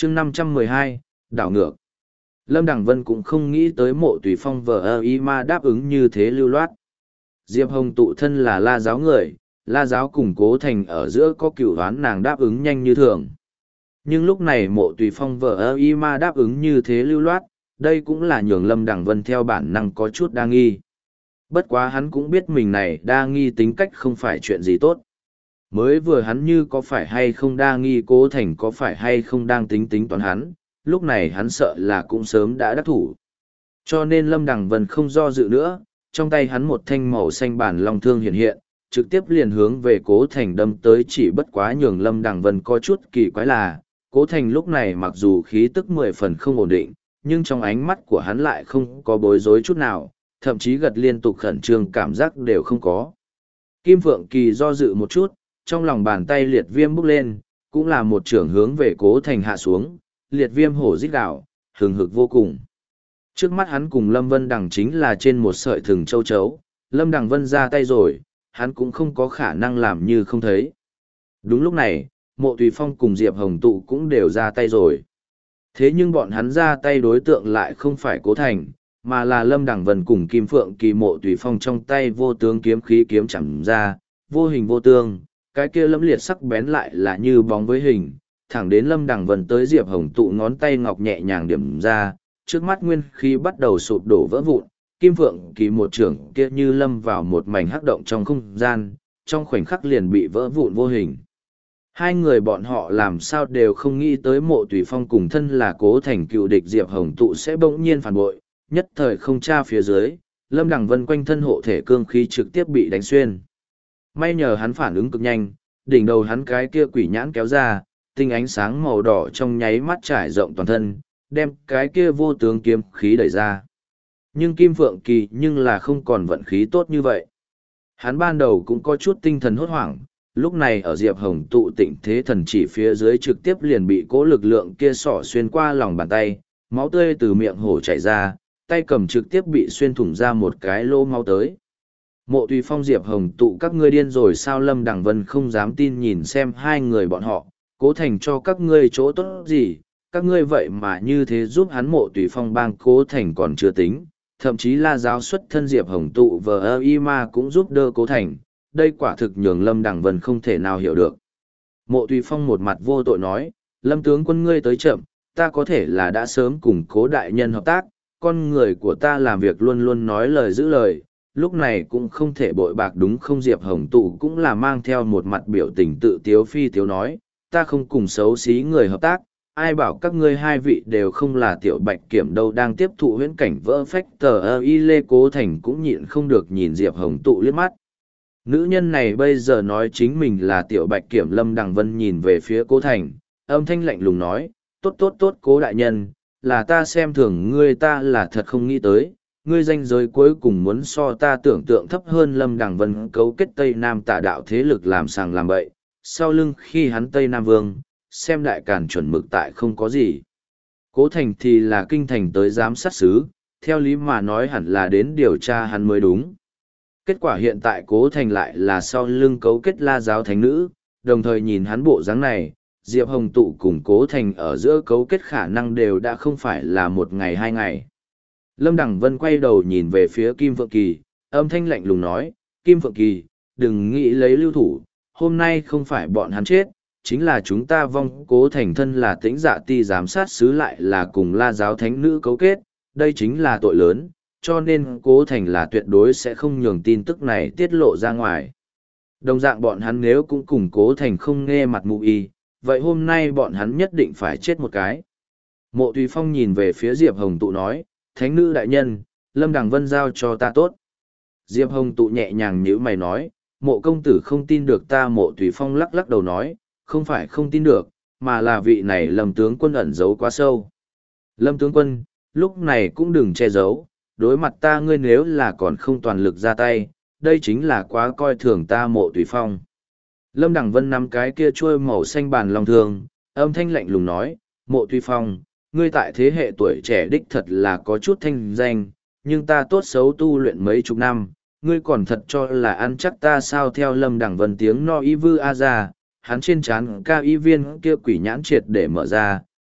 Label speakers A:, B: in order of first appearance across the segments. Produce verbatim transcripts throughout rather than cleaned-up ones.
A: chương năm trăm mười hai, đảo ngược. Lâm Đằng Vân cũng không nghĩ tới Mộ Tùy Phong vờ ơ y ma đáp ứng như thế lưu loát. Diệp Hồng tụ thân là La giáo người, La giáo cùng Cố Thành ở giữa có cửu đoán, nàng đáp ứng nhanh như thường. Nhưng lúc này Mộ Tùy Phong vờ ơ y ma đáp ứng như thế lưu loát, đây cũng là nhường Lâm Đằng Vân theo bản năng có chút đa nghi. Bất quá hắn cũng biết mình này đa nghi tính cách không phải chuyện gì tốt. Mới vừa hắn như có phải hay không đa nghi Cố Thành có phải hay không đang tính tính toán hắn, lúc này hắn sợ là cũng sớm đã đắc thủ. Cho nên Lâm Đằng Vân không do dự nữa, trong tay hắn một thanh màu xanh bản long thương hiện hiện, trực tiếp liền hướng về Cố Thành đâm tới, chỉ bất quá nhường Lâm Đằng Vân có chút kỳ quái là, Cố Thành lúc này mặc dù khí tức mười phần không ổn định, nhưng trong ánh mắt của hắn lại không có bối rối chút nào, thậm chí gật liên tục khẩn trương cảm giác đều không có. Kim Phượng Kỳ do dự một chút, trong lòng bàn tay liệt viêm bốc lên, cũng là một trưởng hướng về Cố Thành hạ xuống, liệt viêm hổ rít gào, hừng hực vô cùng. Trước mắt hắn cùng Lâm Vân Đằng chính là trên một sợi thừng châu chấu, Lâm Đằng Vân ra tay rồi, hắn cũng không có khả năng làm như không thấy. Đúng lúc này, Mộ Tùy Phong cùng Diệp Hồng Tụ cũng đều ra tay rồi. Thế nhưng bọn hắn ra tay đối tượng lại không phải Cố Thành, mà là Lâm Đằng Vân cùng Kim Phượng Kỳ. Mộ Tùy Phong trong tay vô tướng kiếm khí kiếm chẳng ra, vô hình vô tương, cái kia lẫm liệt sắc bén lại là như bóng với hình, thẳng đến Lâm Đằng Vân tới Diệp Hồng Tụ ngón tay ngọc nhẹ nhàng điểm ra, trước mắt nguyên khí bắt đầu sụp đổ vỡ vụn, Kim Phượng Kỳ một trưởng kia như lâm vào một mảnh hắc động trong không gian, trong khoảnh khắc liền bị vỡ vụn vô hình. Hai người bọn họ làm sao đều không nghĩ tới Mộ Tùy Phong cùng thân là Cố Thành cựu địch Diệp Hồng Tụ sẽ bỗng nhiên phản bội, nhất thời không tra phía dưới, Lâm Đằng Vân quanh thân hộ thể cương khí trực tiếp bị đánh xuyên. May nhờ hắn phản ứng cực nhanh, đỉnh đầu hắn cái kia quỷ nhãn kéo ra, tinh ánh sáng màu đỏ trong nháy mắt trải rộng toàn thân, đem cái kia vô tướng kiếm khí đẩy ra. Nhưng Kim Phượng Kỳ nhưng là không còn vận khí tốt như vậy. Hắn ban đầu cũng có chút tinh thần hốt hoảng, lúc này ở Diệp Hồng Tụ tịnh thế thần chỉ phía dưới trực tiếp liền bị cố lực lượng kia xỏ xuyên qua lòng bàn tay, máu tươi từ miệng hổ chảy ra, tay cầm trực tiếp bị xuyên thủng ra một cái lỗ máu tới. Mộ Tùy Phong Diệp Hồng Tụ các ngươi điên rồi sao? Lâm Đằng Vân không dám tin nhìn xem hai người bọn họ, Cố Thành cho các ngươi chỗ tốt gì, các ngươi vậy mà như thế giúp hắn. Mộ Tùy Phong bang Cố Thành còn chưa tính, thậm chí La giáo xuất thân Diệp Hồng Tụ vờ ơ y ma cũng giúp đỡ Cố Thành, đây quả thực nhường Lâm Đằng Vân không thể nào hiểu được. Mộ Tùy Phong một mặt vô tội nói, Lâm tướng quân ngươi tới chậm, ta có thể là đã sớm cùng Cố đại nhân hợp tác, con người của ta làm việc luôn luôn nói lời giữ lời, lúc này cũng không thể bội bạc đúng không? Diệp Hồng Tụ cũng là mang theo một mặt biểu tình tự tiếu phi tiếu nói, ta không cùng xấu xí người hợp tác, ai bảo các ngươi hai vị đều không là Tiểu Bạch Kiểm đâu. Đang tiếp thụ huyễn cảnh vỡ phách tờ ơ y lê Cố Thành cũng nhịn không được nhìn Diệp Hồng Tụ liếc mắt. Nữ nhân này bây giờ nói chính mình là Tiểu Bạch Kiểm. Lâm Đằng Vân nhìn về phía Cố Thành, âm thanh lạnh lùng nói, tốt tốt tốt Cố đại nhân, là ta xem thường ngươi, ta là thật không nghĩ tới, ngươi danh giới cuối cùng muốn so ta tưởng tượng thấp hơn. Lâm Đằng Vân cấu kết Tây Nam tà đạo thế lực làm sàng làm bậy, sau lưng khi hắn Tây Nam Vương, xem đại càn chuẩn mực tại không có gì. Cố Thành thì là kinh thành tới giám sát sứ, theo lý mà nói hẳn là đến điều tra hắn mới đúng. Kết quả hiện tại Cố Thành lại là sau lưng cấu kết La giáo thánh nữ, đồng thời nhìn hắn bộ dáng này, Diệp Hồng Tụ cùng Cố Thành ở giữa cấu kết khả năng đều đã không phải là một ngày hai ngày. Lâm Đằng Vân quay đầu nhìn về phía Kim Phượng Kỳ, âm thanh lạnh lùng nói, Kim Phượng Kỳ, đừng nghĩ lấy lưu thủ, hôm nay không phải bọn hắn chết, chính là chúng ta vong. Cố Thành thân là Tĩnh Dạ ti giám sát sứ lại là cùng La giáo thánh nữ cấu kết, đây chính là tội lớn, cho nên Cố Thành là tuyệt đối sẽ không nhường tin tức này tiết lộ ra ngoài. Đồng dạng bọn hắn nếu cũng cùng Cố Thành không nghe mặt mũi y, vậy hôm nay bọn hắn nhất định phải chết một cái. Mộ Tùy Phong nhìn về phía Diệp Hồng Tụ nói, thánh nữ đại nhân, Lâm Đằng Vân giao cho ta tốt. Diệp Hồng Tụ nhẹ nhàng nhíu mày nói, mộ công tử không tin được ta. Mộ Tùy Phong lắc lắc đầu nói, không phải không tin được, mà là vị này Lâm tướng quân ẩn giấu quá sâu. Lâm tướng quân, lúc này cũng đừng che giấu, đối mặt ta ngươi nếu là còn không toàn lực ra tay, đây chính là quá coi thường ta. Mộ Tùy Phong. Lâm Đằng Vân nắm cái kia chuôi màu xanh bàn long thương, âm thanh lạnh lùng nói, Mộ Tùy Phong, ngươi tại thế hệ tuổi trẻ đích thật là có chút thanh danh, nhưng ta tốt xấu tu luyện mấy chục năm, ngươi còn thật cho là ăn chắc ta sao? Theo Lâm Đằng Vân tiếng no y vư a ra, hắn trên trán ca y viên kia quỷ nhãn triệt để mở ra,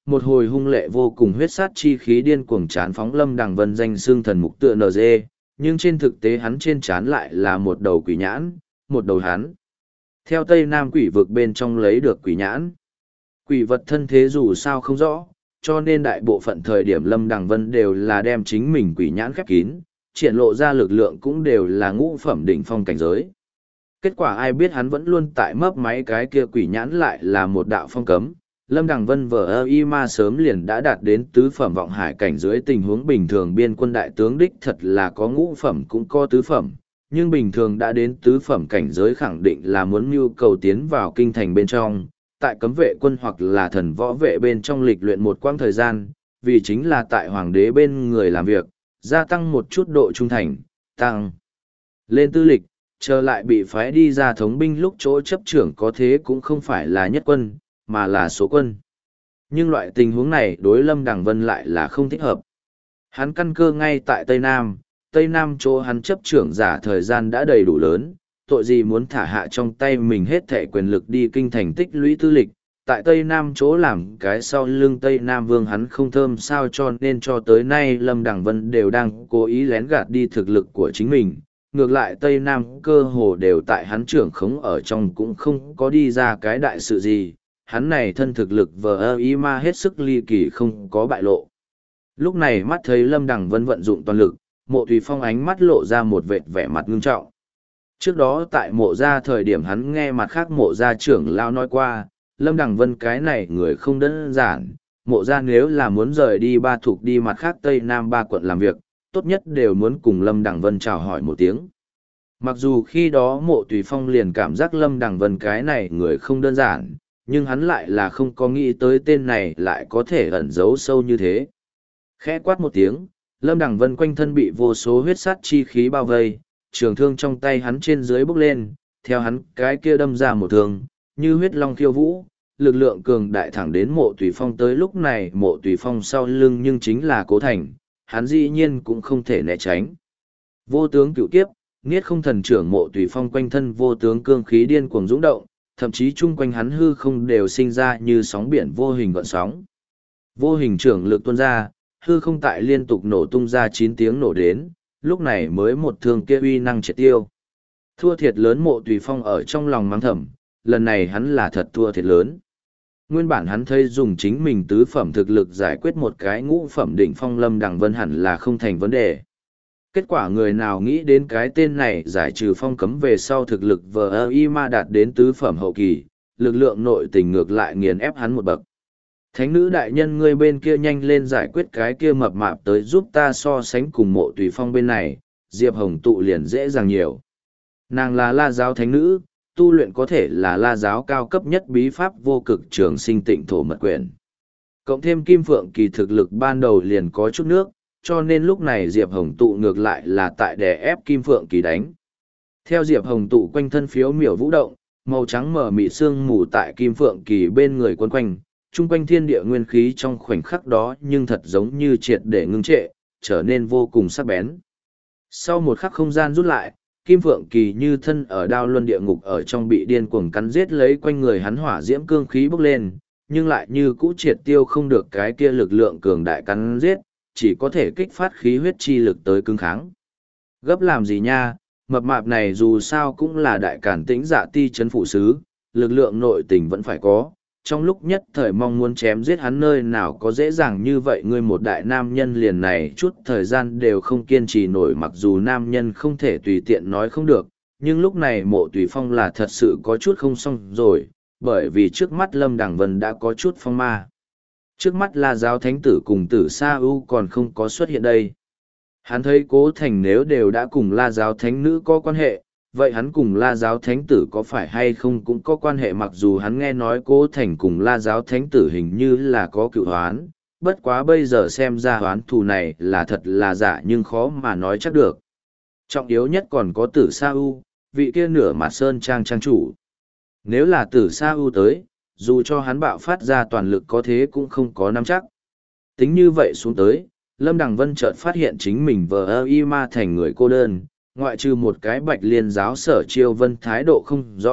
A: một hồi hung lệ vô cùng huyết sát chi khí điên cuồng chán phóng Lâm Đằng Vân danh xương thần mục tựa en giê, nhưng trên thực tế hắn trên trán lại là một đầu quỷ nhãn, một đầu hắn. Theo Tây Nam quỷ vực bên trong lấy được quỷ nhãn. Quỷ vật thân thế dù sao không rõ, cho nên đại bộ phận thời điểm Lâm Đằng Vân đều là đem chính mình quỷ nhãn khép kín, triển lộ ra lực lượng cũng đều là ngũ phẩm đỉnh phong cảnh giới. Kết quả ai biết hắn vẫn luôn tại mấp máy cái kia quỷ nhãn lại là một đạo phong cấm. Lâm Đằng Vân vờ ơ y ma sớm liền đã đạt đến tứ phẩm vọng hải cảnh dưới tình huống bình thường biên quân đại tướng đích thật là có ngũ phẩm cũng có tứ phẩm, nhưng bình thường đã đến tứ phẩm cảnh giới khẳng định là muốn nhu cầu tiến vào kinh thành bên trong, tại cấm vệ quân hoặc là thần võ vệ bên trong lịch luyện một quãng thời gian, vì chính là tại hoàng đế bên người làm việc, gia tăng một chút độ trung thành, tăng lên tư lịch, trở lại bị phái đi ra thống binh lúc chỗ chấp trưởng có thế cũng không phải là nhất quân, mà là số quân. Nhưng loại tình huống này đối Lâm Đằng Vân lại là không thích hợp. Hắn căn cơ ngay tại Tây Nam, Tây Nam chỗ hắn chấp trưởng giả thời gian đã đầy đủ lớn, tội gì muốn thả hạ trong tay mình hết thẻ quyền lực đi kinh thành tích lũy tư lịch. Tại Tây Nam chỗ làm cái sau lưng Tây Nam Vương hắn không thơm sao cho nên cho tới nay Lâm Đằng Vân đều đang cố ý lén gạt đi thực lực của chính mình. Ngược lại Tây Nam cơ hồ đều tại hắn trưởng khống ở trong cũng không có đi ra cái đại sự gì, hắn này thân thực lực vờ ơ y ma hết sức ly kỳ không có bại lộ. Lúc này mắt thấy Lâm Đằng Vân vận dụng toàn lực, Mộ Tùy Phong ánh mắt lộ ra một vệt vẻ mặt ngưng trọng. Trước đó tại mộ gia thời điểm hắn nghe mặt khác mộ gia trưởng lao nói qua, Lâm Đằng Vân cái này người không đơn giản, mộ gia nếu là muốn rời đi ba thuộc đi mặt khác Tây Nam ba quận làm việc, tốt nhất đều muốn cùng Lâm Đằng Vân chào hỏi một tiếng. Mặc dù khi đó Mộ Tùy Phong liền cảm giác Lâm Đằng Vân cái này người không đơn giản, nhưng hắn lại là không có nghĩ tới tên này lại có thể ẩn giấu sâu như thế. Khẽ quát một tiếng, Lâm Đằng Vân quanh thân bị vô số huyết sát chi khí bao vây, trường thương trong tay hắn trên dưới bốc lên, theo hắn cái kia đâm ra một thương, như huyết long khiêu vũ, lực lượng cường đại thẳng đến Mộ Tùy Phong. Tới lúc này Mộ Tùy Phong sau lưng nhưng chính là Cố Thành, hắn dĩ nhiên cũng không thể né tránh. Vô tướng cửu kiếp, Niết Không Thần trưởng Mộ Tùy Phong quanh thân vô tướng cương khí điên cuồng dũng động, thậm chí chung quanh hắn hư không đều sinh ra như sóng biển vô hình gợn sóng. Vô hình trưởng lực tuôn ra, hư không tại liên tục nổ tung ra chín tiếng nổ đến, lúc này mới một thương kia uy năng triệt tiêu. Thua thiệt lớn Mộ Tùy Phong ở trong lòng mắng thầm, lần này hắn là thật thua thiệt lớn. Nguyên bản hắn thấy dùng chính mình tứ phẩm thực lực giải quyết một cái ngũ phẩm đỉnh phong Lâm Đằng Vân hẳn là không thành vấn đề. Kết quả người nào nghĩ đến cái tên này giải trừ phong cấm về sau thực lực vờ ơ y ma đạt đến tứ phẩm hậu kỳ, lực lượng nội tình ngược lại nghiền ép hắn một bậc. Thánh nữ đại nhân ngươi bên kia nhanh lên giải quyết cái kia mập mạp tới giúp ta so sánh cùng Mộ Tùy Phong bên này, Diệp Hồng tụ liền dễ dàng nhiều. Nàng là La giáo thánh nữ, tu luyện có thể là La giáo cao cấp nhất bí pháp vô cực trường sinh tịnh thổ mật quyển. Cộng thêm Kim Phượng Kỳ thực lực ban đầu liền có chút nước, cho nên lúc này Diệp Hồng tụ ngược lại là tại đè ép Kim Phượng Kỳ đánh. Theo Diệp Hồng tụ quanh thân phiếu miểu vũ động, màu trắng mở mị sương mù tại Kim Phượng Kỳ bên người quấn quanh, chung quanh thiên địa nguyên khí trong khoảnh khắc đó nhưng thật giống như triệt để ngưng trệ, trở nên vô cùng sắc bén. Sau một khắc không gian rút lại, Kim Phượng Kỳ như thân ở đao luân địa ngục ở trong bị điên cuồng cắn giết lấy quanh người hắn hỏa diễm cương khí bốc lên, nhưng lại như cũ triệt tiêu không được cái kia lực lượng cường đại cắn giết, chỉ có thể kích phát khí huyết chi lực tới cứng kháng. Gấp làm gì nha, mập mạp này dù sao cũng là đại cản tĩnh dạ ti chấn phụ sứ, lực lượng nội tình vẫn phải có, trong lúc nhất thời mong muốn chém giết hắn nơi nào có dễ dàng như vậy. Ngươi một đại nam nhân liền này chút thời gian đều không kiên trì nổi, mặc dù nam nhân không thể tùy tiện nói không được, nhưng lúc này Mộ Tùy Phong là thật sự có chút không xong rồi, bởi vì trước mắt Lâm Đằng Vân đã có chút phong ma. Trước mắt La giáo thánh tử cùng tử Sa U còn không có xuất hiện đây. Hắn thấy Cố Thành nếu đều đã cùng La giáo thánh nữ có quan hệ, vậy hắn cùng La giáo thánh tử có phải hay không cũng có quan hệ, mặc dù hắn nghe nói Cố Thành cùng La giáo thánh tử hình như là có cựu hoán, bất quá bây giờ xem ra hoán thù này là thật là giả nhưng khó mà nói chắc được. Trọng yếu nhất còn có tử Sa U, vị kia nửa mặt sơn trang trang chủ. Nếu là tử Sa U tới, dù cho hắn bạo phát ra toàn lực có thế cũng không có nắm chắc. Tính như vậy xuống tới, Lâm Đằng Vân chợt phát hiện chính mình vờ ơ y ma thành người cô đơn, ngoại trừ một cái Bạch Liên giáo Sở Chiêu Vân thái độ không rõ,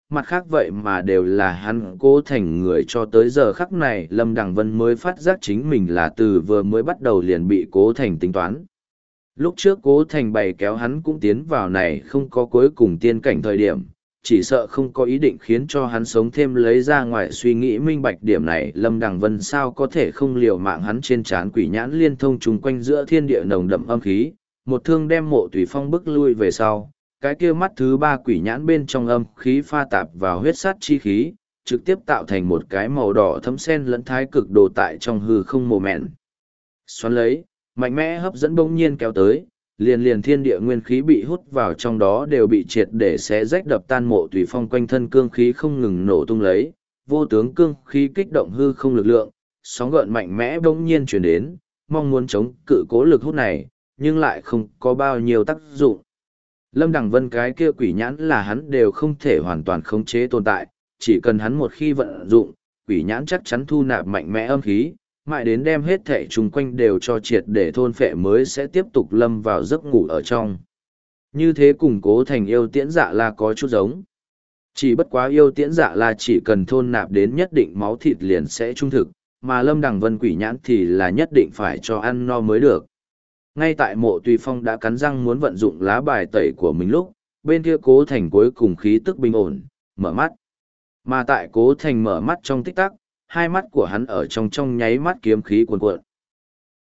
A: mặt khác vậy mà đều là hắn cố thành người cho tới giờ khắc này Lâm Đằng Vân mới phát giác chính mình là từ vừa mới bắt đầu liền bị cố thành tính toán. Lúc trước cố thành bày kéo hắn cũng tiến vào này không có cuối cùng tiên cảnh thời điểm, chỉ sợ không có ý định khiến cho hắn sống thêm lấy ra ngoài suy nghĩ minh bạch điểm này. Lâm Đằng Vân sao có thể không liều mạng hắn trên trán quỷ nhãn liên thông chung quanh giữa thiên địa nồng đậm âm khí, một thương đem Mộ Tùy Phong bức lui về sau, cái kia mắt thứ ba quỷ nhãn bên trong âm khí pha tạp vào huyết sát chi khí, trực tiếp tạo thành một cái màu đỏ thấm sen lẫn thái cực đồ tại trong hư không mồ mẹn. Xoắn lấy, mạnh mẽ hấp dẫn bỗng nhiên kéo tới, liền liền thiên địa nguyên khí bị hút vào trong đó đều bị triệt để xé rách đập tan. Mộ Tùy Phong quanh thân cương khí không ngừng nổ tung lấy, vô tướng cương khí kích động hư không lực lượng, sóng gợn mạnh mẽ bỗng nhiên chuyển đến, mong muốn chống cự cố lực hút này, nhưng lại không có bao nhiêu tác dụng. Lâm Đằng Vân cái kia quỷ nhãn là hắn đều không thể hoàn toàn khống chế tồn tại, chỉ cần hắn một khi vận dụng, quỷ nhãn chắc chắn thu nạp mạnh mẽ âm khí, mãi đến đem hết thể chung quanh đều cho triệt để thôn phệ mới sẽ tiếp tục lâm vào giấc ngủ ở trong. Như thế củng cố thành yêu tiễn dạ la có chút giống. Chỉ bất quá yêu tiễn dạ la chỉ cần thôn nạp đến nhất định máu thịt liền sẽ trung thực, mà Lâm Đằng Vân quỷ nhãn thì là nhất định phải cho ăn no mới được. Ngay tại Mộ Tùy Phong đã cắn răng muốn vận dụng lá bài tẩy của mình lúc, bên kia cố thành cuối cùng khí tức bình ổn, mở mắt. Mà tại cố thành mở mắt trong tích tắc, hai mắt của hắn ở trong trong nháy mắt kiếm khí cuồn cuộn.